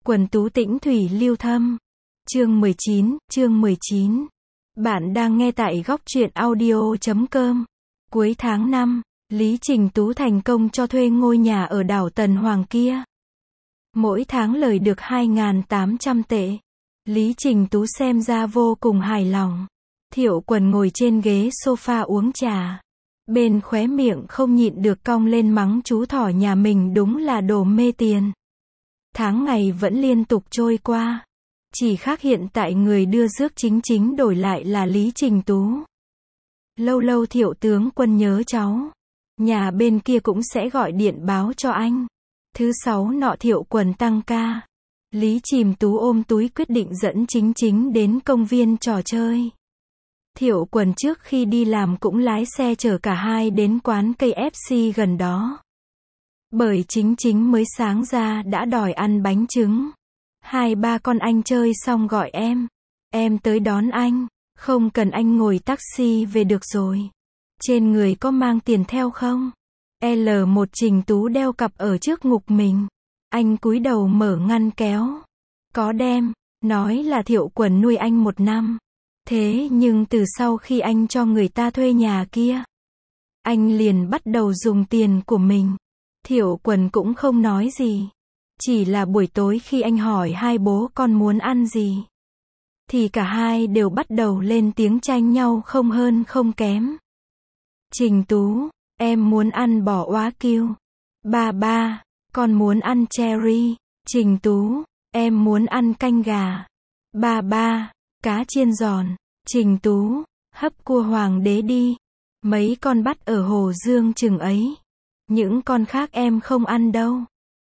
Quần tú tĩnh thủy lưu thâm. Chương 19. Bạn đang nghe tại góc truyện audio.com. Cuối tháng 5, Lý Trình Tú thành công cho thuê ngôi nhà ở đảo Tần Hoàng kia. Mỗi tháng lời được 2.800 tệ. Lý Trình Tú xem ra vô cùng hài lòng. Thiệu Quần ngồi trên ghế sofa uống trà. Bên khóe miệng không nhịn được cong lên mắng chú thỏ nhà mình đúng là đồ mê tiền. Tháng ngày vẫn liên tục trôi qua. Chỉ khác hiện tại người đưa rước chính đổi lại là Lý Trình Tú. Lâu lâu Thiệu tướng quân nhớ cháu. Nhà bên kia cũng sẽ gọi điện báo cho anh. Thứ sáu nọ Thiệu Quần tăng ca. Lý Trình Tú ôm túi quyết định dẫn chính đến công viên trò chơi. Thiệu Quần trước khi đi làm cũng lái xe chở cả hai đến quán KFC gần đó. Bởi chính mới sáng ra đã đòi ăn bánh trứng. Hai ba con anh chơi xong gọi em tới đón anh, không cần anh ngồi taxi về được rồi. Trên người có mang tiền theo không? L1 Trình Tú đeo cặp ở trước ngực mình. Anh cúi đầu mở ngăn kéo. Có đem, nói là Thiệu Quần nuôi anh 1 năm. Thế nhưng từ sau khi anh cho người ta thuê nhà kia, anh liền bắt đầu dùng tiền của mình. Thiệu Quần cũng không nói gì. Chỉ là buổi tối khi anh hỏi hai bố con muốn ăn gì, thì cả hai đều bắt đầu lên tiếng tranh nhau không hơn không kém. Trình Tú, em muốn ăn bò oá kiêu. Ba, con muốn ăn cherry. Trình Tú, em muốn ăn canh gà. Ba, cá chiên giòn. Trình Tú, hấp cua hoàng đế đi. Mấy con bắt ở Hồ Dương chừng ấy. Những con khác em không ăn đâu.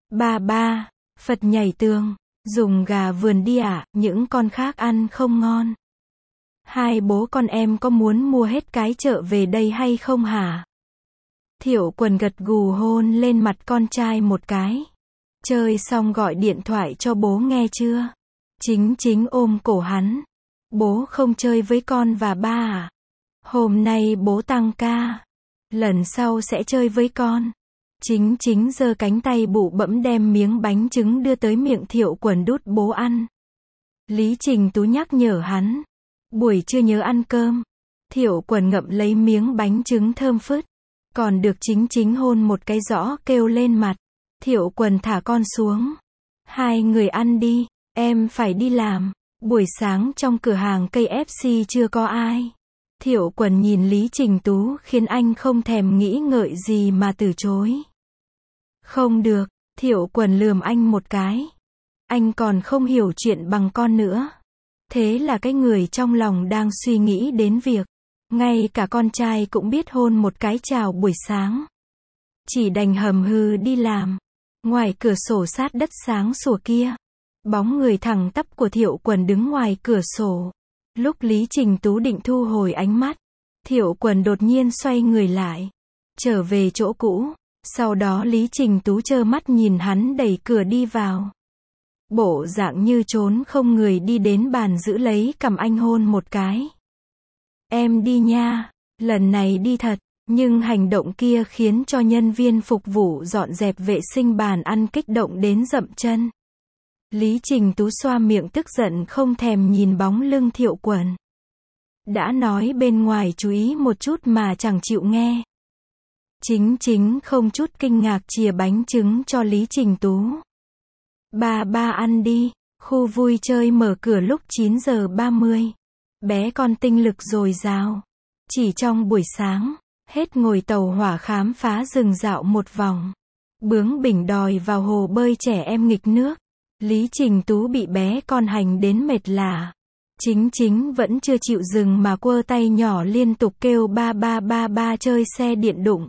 Ba, Phật nhảy tường. Dùng gà vườn đi ạ, những con khác ăn không ngon. Hai bố con em có muốn mua hết cái chợ về đây hay không hả? Thiệu Quần gật gù hôn lên mặt con trai một cái. Chơi xong gọi điện thoại cho bố nghe chưa? Chính ôm cổ hắn. Bố không chơi với con và ba à? Hôm nay bố tăng ca. Lần sau sẽ chơi với con. Chính giơ cánh tay bụ bẫm đem miếng bánh trứng đưa tới miệng Thiệu Quần đút bố ăn. Lý Trình Tú nhắc nhở hắn. Buổi trưa nhớ ăn cơm. Thiệu Quần ngậm lấy miếng bánh trứng thơm phức. Còn được chính hôn một cái rõ kêu lên mặt. Thiệu Quần thả con xuống. Hai người ăn đi, em phải đi làm. Buổi sáng trong cửa hàng KFC chưa có ai. Thiệu Quần nhìn Lý Trình Tú khiến anh không thèm nghĩ ngợi gì mà từ chối. Không được, Thiệu Quần lườm anh một cái. Anh còn không hiểu chuyện bằng con nữa. Thế là cái người trong lòng đang suy nghĩ đến việc ngay cả con trai cũng biết hôn một cái chào buổi sáng. Chỉ đành hầm hừ đi làm. Ngoài cửa sổ sát đất sáng sủa kia, bóng người thẳng tắp của Thiệu Quần đứng ngoài cửa sổ. Lúc Lý Trình Tú định thu hồi ánh mắt, Thiệu Quần đột nhiên xoay người lại, trở về chỗ cũ. Sau đó Lý Trình Tú trơ mắt nhìn hắn đẩy cửa đi vào. Bộ dạng như trốn không người đi đến bàn giữ lấy cằm anh hôn một cái. Em đi nha, lần này đi thật. Nhưng hành động kia khiến cho nhân viên phục vụ dọn dẹp vệ sinh bàn ăn kích động đến dậm chân. Lý Trình Tú xoa miệng tức giận không thèm nhìn bóng lưng Thiệu Quần. Đã nói bên ngoài chú ý một chút mà chẳng chịu nghe. Chính không chút kinh ngạc chìa bánh trứng cho Lý Trình Tú. Ba ăn đi, khu vui chơi mở cửa lúc 9:30. Bé con tinh lực dồi dào. Chỉ trong buổi sáng, hết ngồi tàu hỏa khám phá rừng dạo một vòng. Bướng bỉnh đòi vào hồ bơi trẻ em nghịch nước. Lý Trình Tú bị bé con hành đến mệt lả. Chính vẫn chưa chịu dừng mà quơ tay nhỏ liên tục kêu ba chơi xe điện đụng.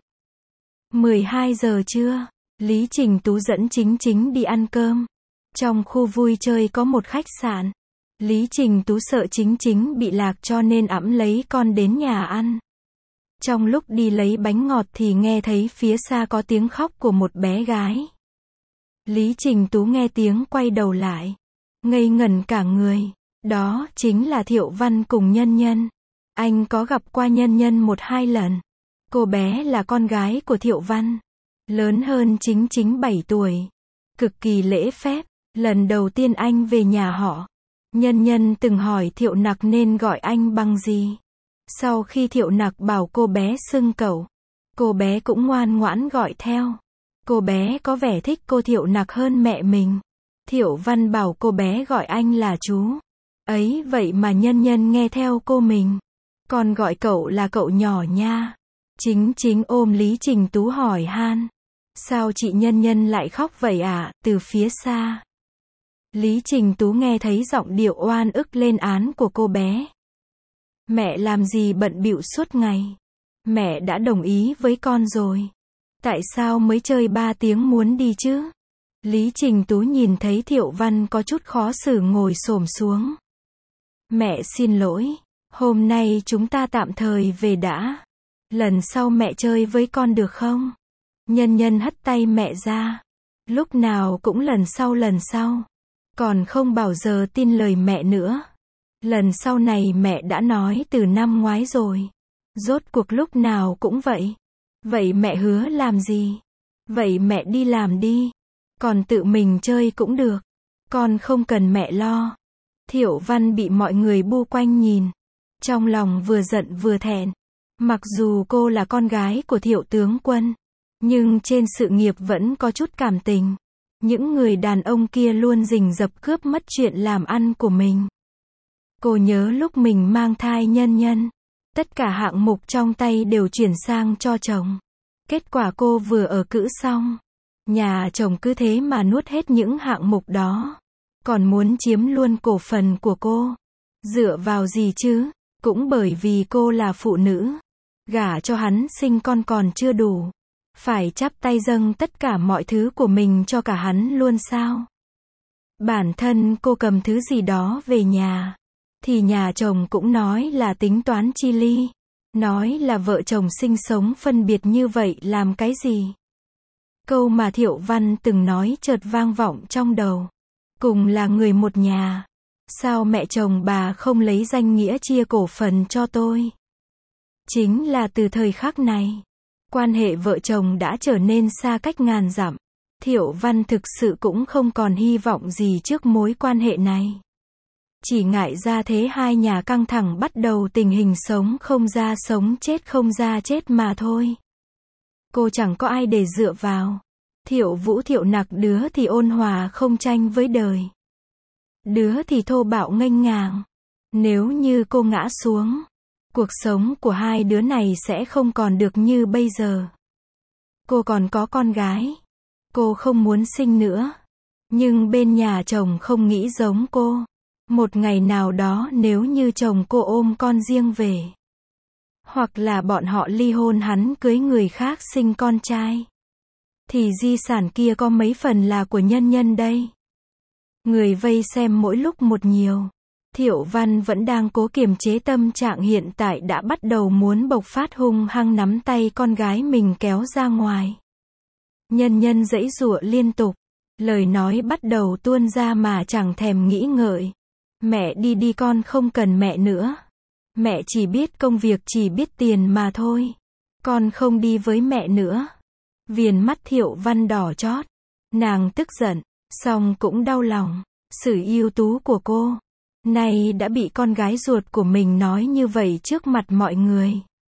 12 giờ trưa, Lý Trình Tú dẫn chính đi ăn cơm. Trong khu vui chơi có một khách sạn. Lý Trình Tú sợ chính bị lạc cho nên ẵm lấy con đến nhà ăn. Trong lúc đi lấy bánh ngọt thì nghe thấy phía xa có tiếng khóc của một bé gái. Lý Trình Tú nghe tiếng quay đầu lại. Ngây ngẩn cả người. Đó chính là Thiệu Văn cùng Nhân. Anh có gặp qua Nhân 1-2 lần. Cô bé là con gái của Thiệu Văn. Lớn hơn chính 7 tuổi. Cực kỳ lễ phép. Lần đầu tiên anh về nhà họ, Nhân Nhân từng hỏi Thiệu Nặc nên gọi anh bằng gì. Sau khi Thiệu Nặc bảo cô bé xưng cậu, cô bé cũng ngoan ngoãn gọi theo. Cô bé có vẻ thích cô Thiệu Nặc hơn mẹ mình. Thiệu Văn bảo cô bé gọi anh là chú. Ấy vậy mà Nhân Nhân nghe theo cô mình. Còn gọi cậu là cậu nhỏ nha. Chính ôm Lý Trình Tú hỏi han. Sao chị Nhân Nhân lại khóc vậy ạ? Từ phía xa. Lý Trình Tú nghe thấy giọng điệu oan ức lên án của cô bé. Mẹ làm gì bận bịu suốt ngày. Mẹ đã đồng ý với con rồi. Tại sao mới chơi 3 tiếng muốn đi chứ? Lý Trình Tú nhìn thấy Thiệu Văn có chút khó xử ngồi xổm xuống. Mẹ xin lỗi. Hôm nay chúng ta tạm thời về đã. Lần sau mẹ chơi với con được không? Nhân Nhân hất tay mẹ ra. Lúc nào cũng lần sau. Còn không bao giờ tin lời mẹ nữa. Lần sau này mẹ đã nói từ năm ngoái rồi. Rốt cuộc lúc nào cũng vậy. Vậy mẹ hứa làm gì? Vậy mẹ đi làm đi. Còn tự mình chơi cũng được. Con không cần mẹ lo. Thiệu Văn bị mọi người bu quanh nhìn. Trong lòng vừa giận vừa thẹn. Mặc dù cô là con gái của Thiệu tướng quân, nhưng trên sự nghiệp vẫn có chút cảm tình. Những người đàn ông kia luôn rình rập cướp mất chuyện làm ăn của mình. Cô nhớ lúc mình mang thai Nhân Nhân, tất cả hạng mục trong tay đều chuyển sang cho chồng. Kết quả cô vừa ở cữ xong, nhà chồng cứ thế mà nuốt hết những hạng mục đó. Còn muốn chiếm luôn cổ phần của cô. Dựa vào gì chứ? Cũng bởi vì cô là phụ nữ. Gả cho hắn sinh con còn chưa đủ. Phải chắp tay dâng tất cả mọi thứ của mình cho cả hắn luôn sao? Bản thân cô cầm thứ gì đó về nhà, thì nhà chồng cũng nói là tính toán chi ly. Nói là vợ chồng sinh sống phân biệt như vậy làm cái gì? Câu mà Thiệu Văn từng nói chợt vang vọng trong đầu. Cùng là người một nhà. Sao mẹ chồng bà không lấy danh nghĩa chia cổ phần cho tôi? Chính là từ thời khắc này, quan hệ vợ chồng đã trở nên xa cách ngàn dặm. Thiệu Văn thực sự cũng không còn hy vọng gì trước mối quan hệ này. Chỉ ngại ra thế hai nhà căng thẳng bắt đầu tình hình sống không ra sống chết không ra chết mà thôi. Cô chẳng có ai để dựa vào. Thiệu Vũ Thiệu Nặc đứa thì ôn hòa không tranh với đời. Đứa thì thô bạo nghênh ngang. Nếu như cô ngã xuống, cuộc sống của hai đứa này sẽ không còn được như bây giờ. Cô còn có con gái. Cô không muốn sinh nữa. Nhưng bên nhà chồng không nghĩ giống cô. Một ngày nào đó nếu như chồng cô ôm con riêng về, hoặc là bọn họ ly hôn hắn cưới người khác sinh con trai, thì di sản kia có mấy phần là của Nhân Nhân đây. Người vây xem mỗi lúc một nhiều. Thiệu Văn vẫn đang cố kiềm chế tâm trạng hiện tại đã bắt đầu muốn bộc phát hung hăng nắm tay con gái mình kéo ra ngoài. Nhân Nhân giãy giụa liên tục. Lời nói bắt đầu tuôn ra mà chẳng thèm nghĩ ngợi. Mẹ đi đi, con không cần mẹ nữa. Mẹ chỉ biết công việc, chỉ biết tiền mà thôi. Con không đi với mẹ nữa. Viền mắt Thiệu Văn đỏ chót. Nàng tức giận, song cũng đau lòng. Sự ưu tú của cô, nay đã bị con gái ruột của mình nói như vậy trước mặt mọi người.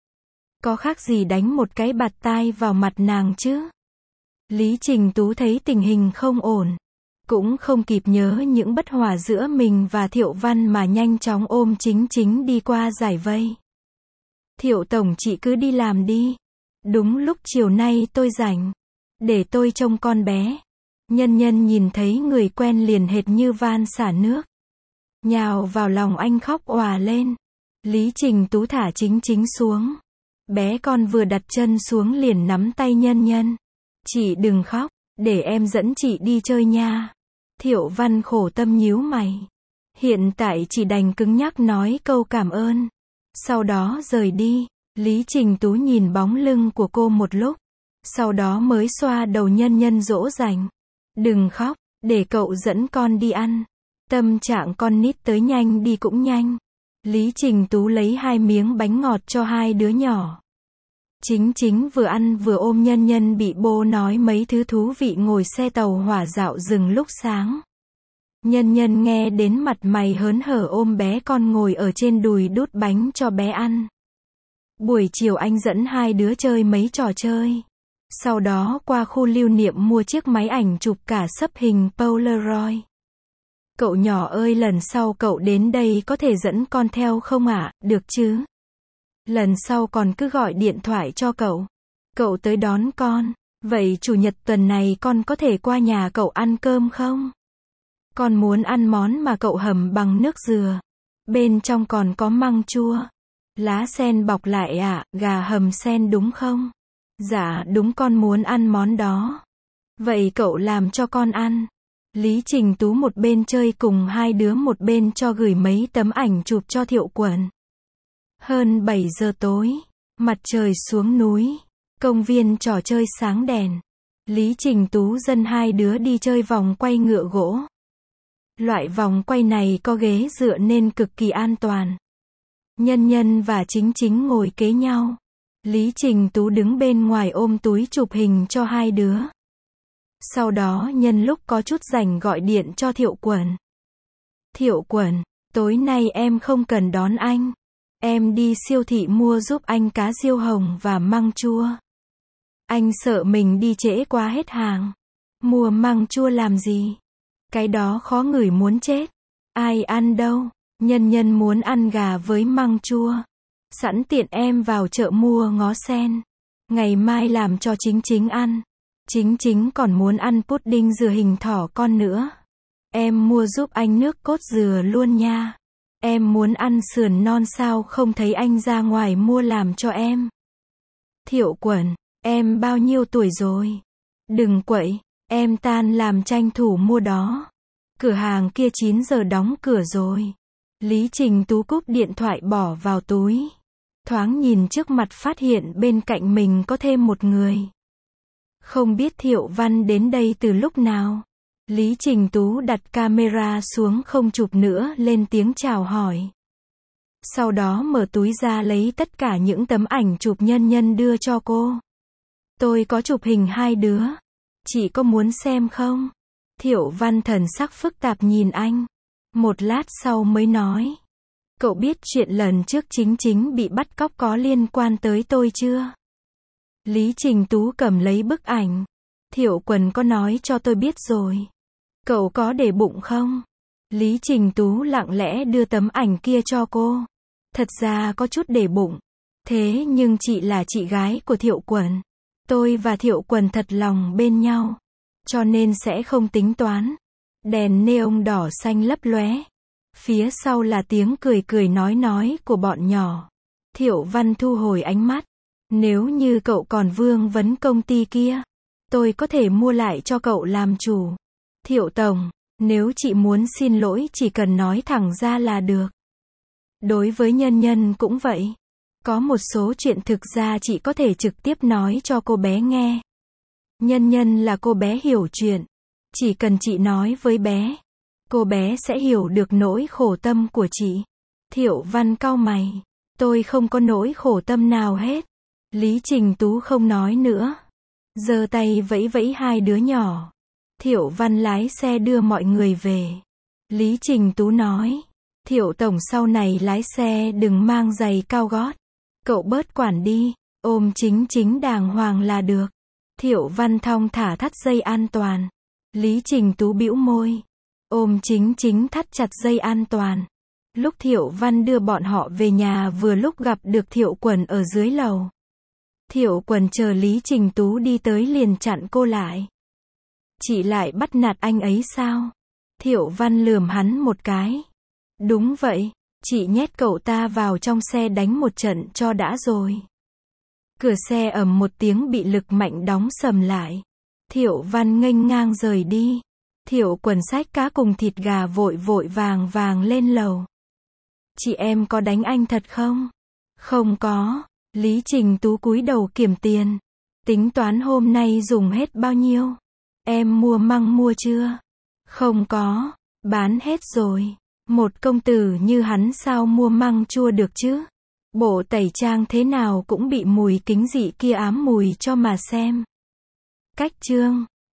Có khác gì đánh một cái bạt tai vào mặt nàng chứ? Lý Trình Tú thấy tình hình không ổn. Cũng không kịp nhớ những bất hòa giữa mình và Thiệu Văn mà nhanh chóng ôm Chính đi qua giải vây. Thiệu tổng chị cứ đi làm đi. Đúng lúc chiều nay tôi rảnh. Để tôi trông con bé. Nhân Nhân nhìn thấy người quen liền hệt như van xả nước. Nhào vào lòng anh khóc òa lên. Lý Trình Tú thả Chính xuống. Bé con vừa đặt chân xuống liền nắm tay Nhân Nhân. Chị đừng khóc, để em dẫn chị đi chơi nha. Thiệu Văn khổ tâm nhíu mày. Hiện tại chỉ đành cứng nhắc nói câu cảm ơn. Sau đó rời đi. Lý Trình Tú nhìn bóng lưng của cô một lúc. Sau đó mới xoa đầu Nhân Nhân dỗ dành. Đừng khóc, để cậu dẫn con đi ăn. Tâm trạng con nít tới nhanh đi cũng nhanh. Lý Trình Tú lấy 2 miếng bánh ngọt cho 2 đứa nhỏ. Chính vừa ăn vừa ôm Nhân Nhân bị bố nói mấy thứ thú vị, ngồi xe tàu hỏa dạo rừng lúc sáng. Nhân Nhân nghe đến mặt mày hớn hở ôm bé con ngồi ở trên đùi đút bánh cho bé ăn. Buổi chiều anh dẫn hai đứa chơi mấy trò chơi. Sau đó qua khu lưu niệm mua chiếc máy ảnh chụp cả xấp hình Polaroid. Cậu nhỏ ơi, lần sau cậu đến đây có thể dẫn con theo không ạ? Được chứ? Lần sau còn cứ gọi điện thoại cho cậu. Cậu tới đón con. Vậy chủ nhật tuần này con có thể qua nhà cậu ăn cơm không? Con muốn ăn món mà cậu hầm bằng nước dừa. Bên trong còn có măng chua. Lá sen bọc lại ạ, gà hầm sen đúng không? Dạ đúng, con muốn ăn món đó. Vậy cậu làm cho con ăn. Lý Trình Tú một bên chơi cùng hai đứa một bên cho gửi mấy tấm ảnh chụp cho Thiệu Quẩn. Hơn 7 giờ tối, mặt trời xuống núi, công viên trò chơi sáng đèn. Lý Trình Tú dẫn hai đứa đi chơi vòng quay ngựa gỗ. Loại vòng quay này có ghế dựa nên cực kỳ an toàn. Nhân Nhân và Chính Chính ngồi kế nhau. Lý Trình Tú đứng bên ngoài ôm túi chụp hình cho hai đứa. Sau đó nhân lúc có chút rảnh gọi điện cho Thiệu Quẩn. Thiệu Quẩn, tối nay em không cần đón anh. Em đi siêu thị mua giúp anh cá diêu hồng và măng chua. Anh sợ mình đi trễ quá hết hàng. Mua măng chua làm gì? Cái đó khó ngửi muốn chết. Ai ăn đâu. Nhân Nhân muốn ăn gà với măng chua. Sẵn tiện em vào chợ mua ngó sen. Ngày mai làm cho Chính Chính ăn. Chính Chính còn muốn ăn pudding dừa hình thỏ con nữa. Em mua giúp anh nước cốt dừa luôn nha. Em muốn ăn sườn non sao không thấy anh ra ngoài mua làm cho em. Thiệu Quẩn, em bao nhiêu tuổi rồi? Đừng quậy, em tan làm tranh thủ mua đó. Cửa hàng kia 9 giờ đóng cửa rồi. Lý Trình Tú cúp điện thoại bỏ vào túi. Thoáng nhìn trước mặt phát hiện bên cạnh mình có thêm một người. Không biết Thiệu Văn đến đây từ lúc nào. Lý Trình Tú đặt camera xuống không chụp nữa, lên tiếng chào hỏi. Sau đó mở túi ra lấy tất cả những tấm ảnh chụp Nhân Nhân đưa cho cô. Tôi có chụp hình hai đứa. Chị có muốn xem không? Thiệu Văn thần sắc phức tạp nhìn anh. Một lát sau mới nói. Cậu biết chuyện lần trước Chính Chính bị bắt cóc có liên quan tới tôi chưa? Lý Trình Tú cầm lấy bức ảnh. Thiệu Quẩn có nói cho tôi biết rồi. Cậu có để bụng không? Lý Trình Tú lặng lẽ đưa tấm ảnh kia cho cô. Thật ra có chút để bụng. Thế nhưng chị là chị gái của Thiệu Quẩn. Tôi và Thiệu Quẩn thật lòng bên nhau. Cho nên sẽ không tính toán. Đèn neon đỏ xanh lấp lóe. Phía sau là tiếng cười cười nói của bọn nhỏ. Thiệu Văn thu hồi ánh mắt. Nếu như cậu còn vương vấn công ty kia, tôi có thể mua lại cho cậu làm chủ. Thiệu Tổng, nếu chị muốn xin lỗi chỉ cần nói thẳng ra là được. Đối với Nhân Nhân cũng vậy. Có một số chuyện thực ra chị có thể trực tiếp nói cho cô bé nghe. Nhân Nhân là cô bé hiểu chuyện. Chỉ cần chị nói với bé, cô bé sẽ hiểu được nỗi khổ tâm của chị. Thiệu Văn cau mày. Tôi không có nỗi khổ tâm nào hết. Lý Trình Tú không nói nữa. Giơ tay vẫy vẫy hai đứa nhỏ. Thiệu Văn lái xe đưa mọi người về. Lý Trình Tú nói. Thiệu Tổng sau này lái xe đừng mang giày cao gót. Cậu bớt quản đi. Ôm Chính Chính đàng hoàng là được. Thiệu Văn thong thả thắt dây an toàn. Lý Trình Tú bĩu môi. Ôm Chính Chính thắt chặt dây an toàn. Lúc Thiệu Văn đưa bọn họ về nhà vừa lúc gặp được Thiệu Quẩn ở dưới lầu. Thiệu Quẩn chờ Lý Trình Tú đi tới liền chặn cô lại. Chị lại bắt nạt anh ấy sao? Thiệu Văn lườm hắn một cái. Đúng vậy, chị nhét cậu ta vào trong xe đánh một trận cho đã rồi. Cửa xe ầm một tiếng bị lực mạnh đóng sầm lại. Thiệu Văn nghênh ngang rời đi. Thiệu Quẩn xách cá cùng thịt gà vội vội vàng lên lầu. Chị em có đánh anh thật không? Không có. Lý Trình Tú cúi đầu kiểm tiền. Tính toán hôm nay dùng hết bao nhiêu? Em mua măng mua chưa? Không có. Bán hết rồi. Một công tử như hắn sao mua măng chua được chứ? Bộ tẩy trang thế nào cũng bị mùi kính dị kia ám mùi cho mà xem. Cách chương